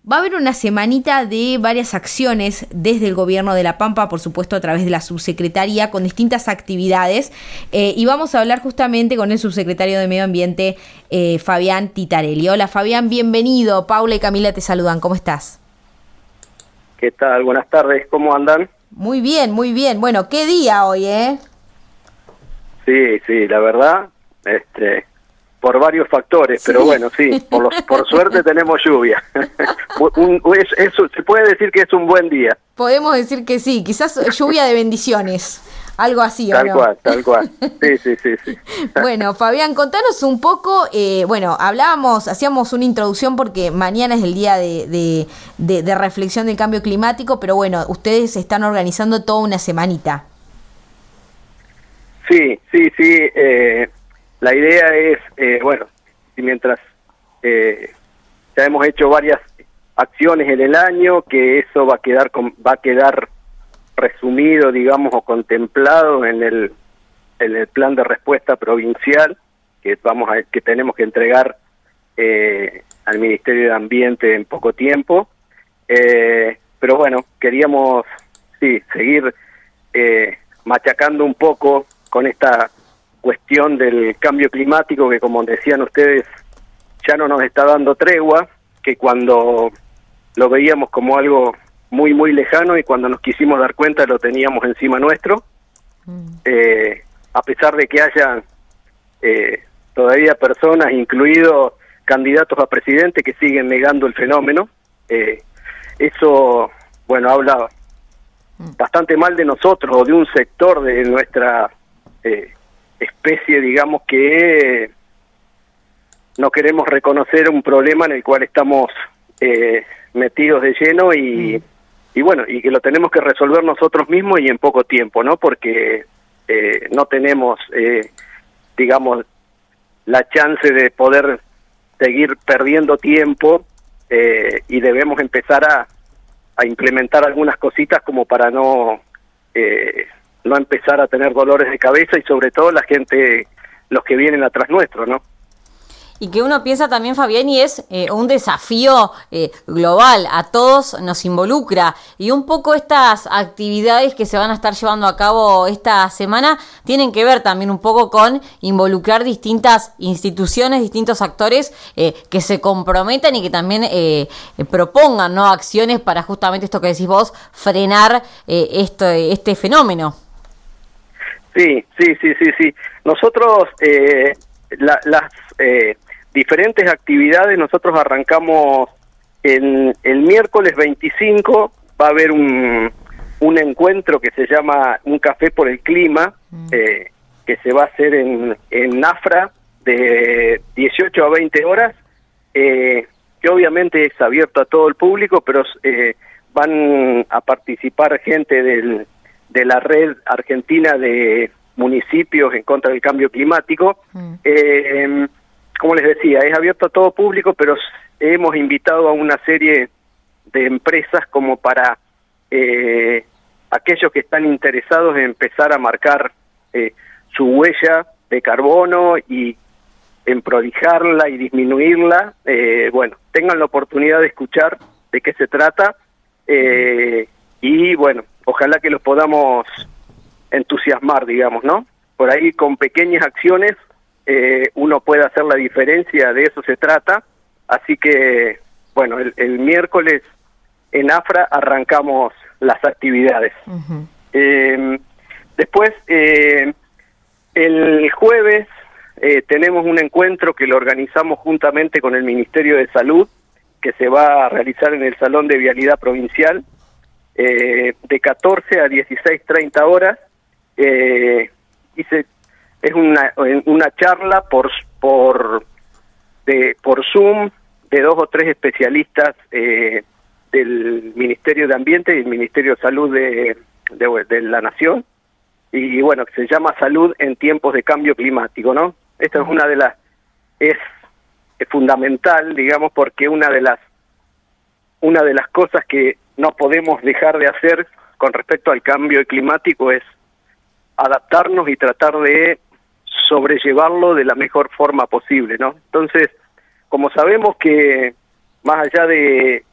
Va a haber una semanita de varias acciones desde el gobierno de La Pampa, por supuesto a través de la subsecretaría, con distintas actividades, y vamos a hablar justamente con el subsecretario de Medio Ambiente, Fabián Titarelli. Hola Fabián, bienvenido. Paula y Camila te saludan, ¿cómo estás? ¿Qué tal? Buenas tardes, ¿cómo andan? Muy bien, muy bien. Bueno, ¿qué día hoy, Sí, la verdad, por varios factores, sí. Pero bueno, sí, por suerte tenemos lluvia. Eso, se puede decir que es un buen día. Podemos decir que sí, quizás lluvia de bendiciones, algo así, ¿o no? Tal cual. Sí. Bueno, Fabián, contanos un poco, hacíamos una introducción porque mañana es el día de reflexión del cambio climático, pero bueno, ustedes están organizando toda una semanita. Sí. La idea es, mientras ya hemos hecho varias acciones en el año, que eso va a quedar resumido, digamos, o contemplado en el plan de respuesta provincial que tenemos que entregar al Ministerio de Ambiente en poco tiempo. Pero bueno, queríamos seguir machacando un poco con esta cuestión del cambio climático que, como decían ustedes, ya no nos está dando tregua, que cuando lo veíamos como algo muy, muy lejano y cuando nos quisimos dar cuenta lo teníamos encima nuestro, a pesar de que haya todavía personas, incluidos candidatos a presidente, que siguen negando el fenómeno. Eso, habla bastante mal de nosotros o de un sector de nuestra especie, digamos, que no queremos reconocer un problema en el cual estamos metidos de lleno y que lo tenemos que resolver nosotros mismos y en poco tiempo, ¿no? Porque no tenemos, digamos, la chance de poder seguir perdiendo tiempo y debemos empezar a implementar algunas cositas como para no empezar a tener dolores de cabeza y sobre todo la gente, los que vienen atrás nuestro, ¿no? Y que uno piensa también, Fabián, y es un desafío global, a todos nos involucra, y un poco estas actividades que se van a estar llevando a cabo esta semana tienen que ver también un poco con involucrar distintas instituciones, distintos actores que se comprometan y que también propongan, ¿no?, acciones para justamente esto que decís vos, frenar este fenómeno. Sí. Nosotros las diferentes actividades, nosotros arrancamos el miércoles 25, va a haber un encuentro que se llama Un Café por el Clima, que se va a hacer en Nafra de 18 a 20 horas, que obviamente es abierto a todo el público, pero van a participar gente de la red argentina de municipios en contra del cambio climático. Como les decía, es abierto a todo público, pero hemos invitado a una serie de empresas como para aquellos que están interesados en empezar a marcar su huella de carbono y en prolijarla y disminuirla, tengan la oportunidad de escuchar de qué se trata y ojalá que los podamos entusiasmar, digamos, ¿no? Por ahí con pequeñas acciones uno puede hacer la diferencia, de eso se trata. Así que, el miércoles en AFRA arrancamos las actividades. Uh-huh. Después, el jueves tenemos un encuentro que lo organizamos juntamente con el Ministerio de Salud, que se va a realizar en el Salón de Vialidad Provincial, de 14 a 16:30 horas. Es una charla por Zoom de 2 o 3 especialistas del Ministerio de Ambiente y el Ministerio de Salud de la Nación, y que se llama Salud en tiempos de cambio climático, ¿no? Esta es fundamental, digamos, porque una de las cosas que no podemos dejar de hacer con respecto al cambio climático es adaptarnos y tratar de sobrellevarlo de la mejor forma posible, ¿no? Entonces, como sabemos que más allá de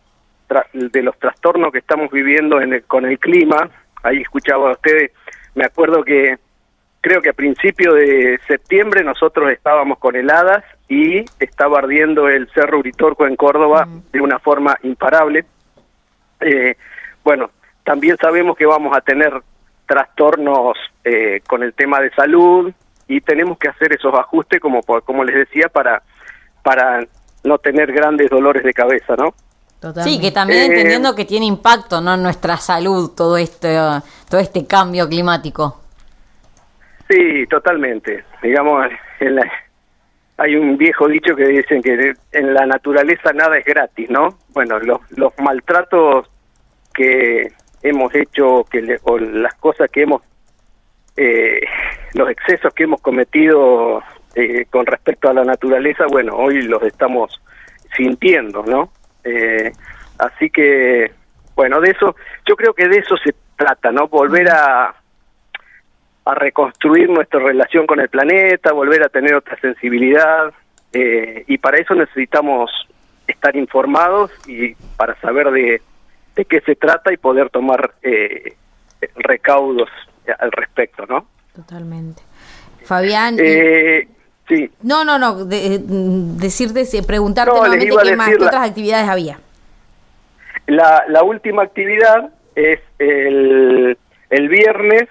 de los trastornos que estamos viviendo con el clima. Ahí escuchaba a ustedes, me acuerdo que creo que a principios de septiembre nosotros estábamos con heladas y estaba ardiendo el Cerro Uritorco en Córdoba de una forma imparable. Bueno, también sabemos que vamos a tener trastornos con el tema de salud y tenemos que hacer esos ajustes, como les decía, para no tener grandes dolores de cabeza, ¿no? Totalmente. Sí, que también entendiendo que tiene impacto, ¿no?, en nuestra salud todo este cambio climático. Sí, totalmente. Digamos, hay un viejo dicho que dicen que en la naturaleza nada es gratis, ¿no? Bueno, los maltratos que hemos hecho, o las cosas que hemos, los excesos que hemos cometido con respecto a la naturaleza, bueno, hoy los estamos sintiendo, ¿no? Así que, bueno, de eso, yo creo que de eso se trata, ¿no? Volver a reconstruir nuestra relación con el planeta, volver a tener otra sensibilidad, y para eso necesitamos estar informados y para saber de qué se trata y poder tomar recaudos al respecto, ¿no? Totalmente. Fabián... sí. No, preguntarte nuevamente qué otras actividades había. La última actividad es el viernes,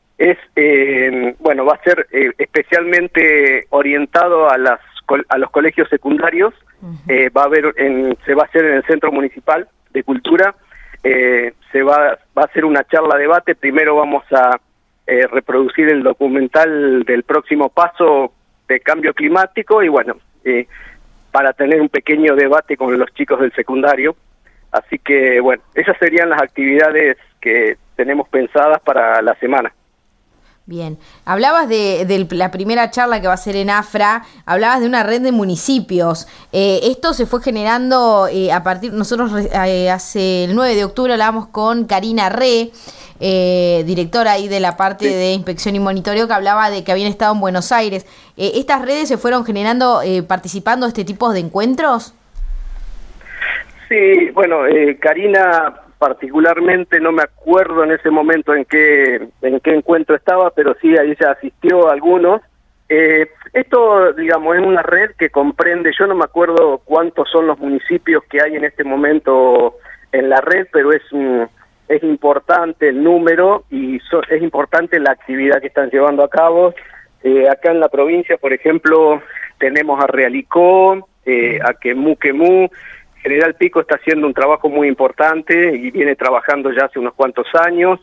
va a ser especialmente orientado a los colegios secundarios. Se va a hacer en el Centro Municipal de Cultura. Va a ser una charla debate. Primero vamos a reproducir el documental del próximo paso de cambio climático y bueno, para tener un pequeño debate con los chicos del secundario. Así que bueno, esas serían las actividades que tenemos pensadas para la semana. Bien, hablabas de la primera charla que va a ser en AFRA, hablabas de una red de municipios. Esto se fue generando nosotros hace el 9 de octubre hablábamos con Karina Re, directora ahí de la parte de inspección y monitoreo, que hablaba de que habían estado en Buenos Aires. ¿Estas redes se fueron generando participando de este tipo de encuentros? Sí, bueno, Karina particularmente no me acuerdo en ese momento en qué encuentro estaba, pero sí, ahí se asistió a algunos. Esto, digamos, es una red que comprende, yo no me acuerdo cuántos son los municipios que hay en este momento en la red, pero es importante el número y es importante la actividad que están llevando a cabo. Acá en la provincia, por ejemplo, tenemos a Realicó, a Quemú. General Pico está haciendo un trabajo muy importante y viene trabajando ya hace unos cuantos años.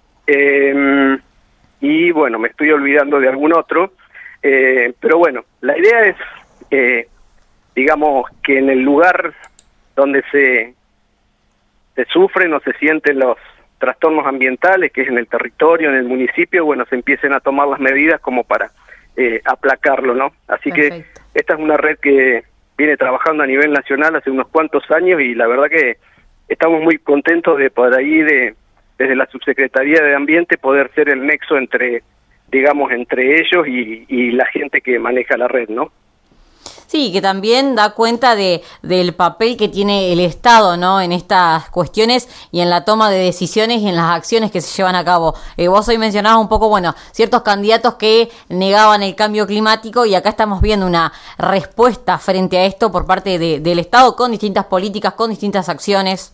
Y bueno, me estoy olvidando de algún otro. Pero bueno, la idea es, digamos, que en el lugar donde se sufren o se sienten los trastornos ambientales, que es en el territorio, en el municipio, bueno, se empiecen a tomar las medidas como para aplacarlo, ¿no? Así Perfecto. Que esta es una red que viene trabajando a nivel nacional hace unos cuantos años y la verdad que estamos muy contentos de por ahí, desde la Subsecretaría de Ambiente, poder ser el nexo entre ellos y la gente que maneja la red, ¿no? Sí, que también da cuenta del papel que tiene el Estado, ¿no?, en estas cuestiones y en la toma de decisiones y en las acciones que se llevan a cabo. Vos hoy mencionabas un poco, bueno, ciertos candidatos que negaban el cambio climático y acá estamos viendo una respuesta frente a esto por parte del Estado con distintas políticas, con distintas acciones.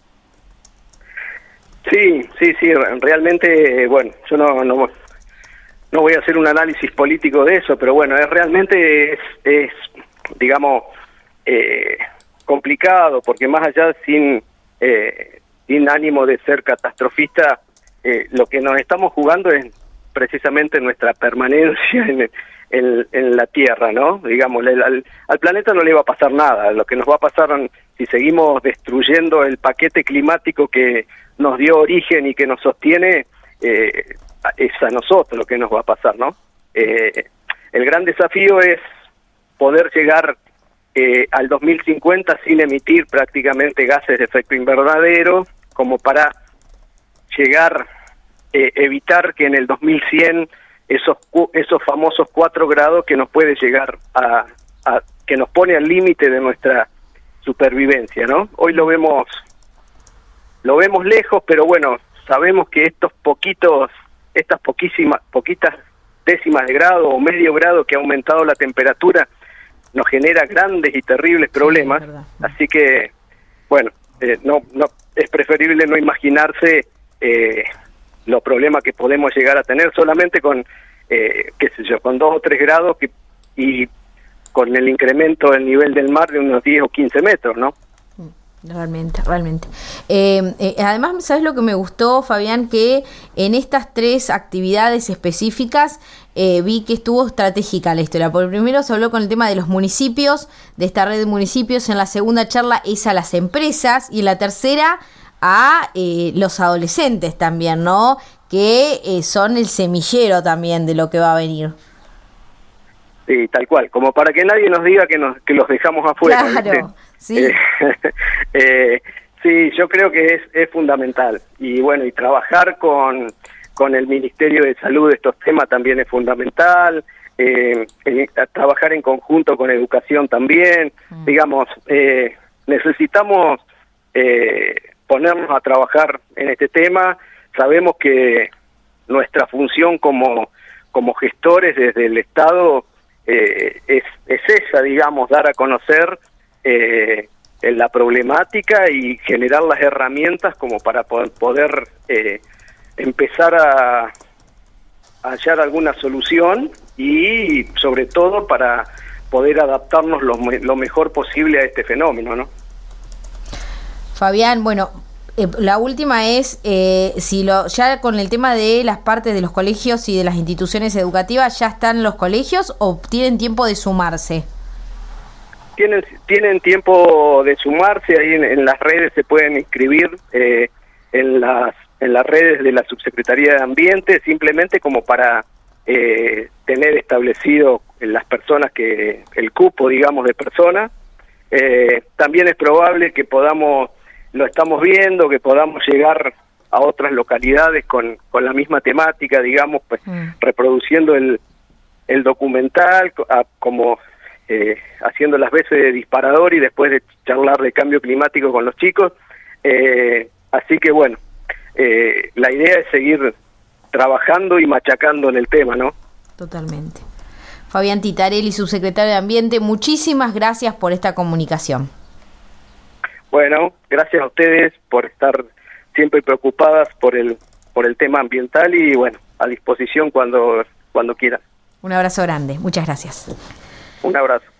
Sí, realmente, bueno, yo no voy a hacer un análisis político de eso, pero bueno, realmente es digamos, complicado, porque más allá sin ánimo de ser catastrofista, lo que nos estamos jugando es precisamente nuestra permanencia en la Tierra, ¿no? Digamos, al planeta no le va a pasar nada. Lo que nos va a pasar si seguimos destruyendo el paquete climático que nos dio origen y que nos sostiene, es a nosotros lo que nos va a pasar, ¿no? El gran desafío es poder llegar al 2050 sin emitir prácticamente gases de efecto invernadero, como para llegar, evitar que en el 2100 esos famosos 4 grados que nos puede llegar que nos pone al límite de nuestra supervivencia, ¿no? Hoy lo vemos lo vemos lejos, pero bueno, sabemos que estas poquitas décimas de grado o medio grado que ha aumentado la temperatura nos genera grandes y terribles problemas, Sí, así que, bueno, no es preferible no imaginarse los problemas que podemos llegar a tener solamente con, qué sé yo, con 2 o 3 grados y con el incremento del nivel del mar de unos 10 o 15 metros, ¿no? Realmente. Además, ¿sabes lo que me gustó, Fabián? Que en estas 3 actividades específicas vi que estuvo estratégica la historia. Por primero se habló con el tema de los municipios, de esta red de municipios. En la segunda charla es a las empresas y en la tercera a los adolescentes también, ¿no? Que son el semillero también de lo que va a venir. Sí, tal cual, como para que nadie nos diga que los dejamos afuera. Claro, sí. Sí, yo creo que es fundamental. Y bueno, y trabajar con el Ministerio de Salud de estos temas también es fundamental. Trabajar en conjunto con Educación también. Digamos, necesitamos ponernos a trabajar en este tema. Sabemos que nuestra función como gestores desde el Estado es esa, digamos, dar a conocer la problemática y generar las herramientas como para poder empezar a hallar alguna solución y sobre todo para poder adaptarnos lo mejor posible a este fenómeno, ¿no? Fabián, bueno, la última es ya con el tema de las partes de los colegios y de las instituciones educativas, ¿ya están los colegios o tienen tiempo de sumarse? Tienen tiempo de sumarse, ahí en las redes se pueden inscribir, en las redes de la Subsecretaría de Ambiente, simplemente como para tener establecido las personas el cupo, digamos, de personas. También es probable que lo estamos viendo, que podamos llegar a otras localidades con la misma temática, digamos, pues reproduciendo el documental, como haciendo las veces de disparador y después de charlar de cambio climático con los chicos. Así que bueno, la idea es seguir trabajando y machacando en el tema, ¿no? Totalmente. Fabián Titarelli, subsecretario de Ambiente, muchísimas gracias por esta comunicación. Bueno, gracias a ustedes por estar siempre preocupadas por el tema ambiental y bueno, a disposición cuando quieran. Un abrazo grande, muchas gracias. Un abrazo.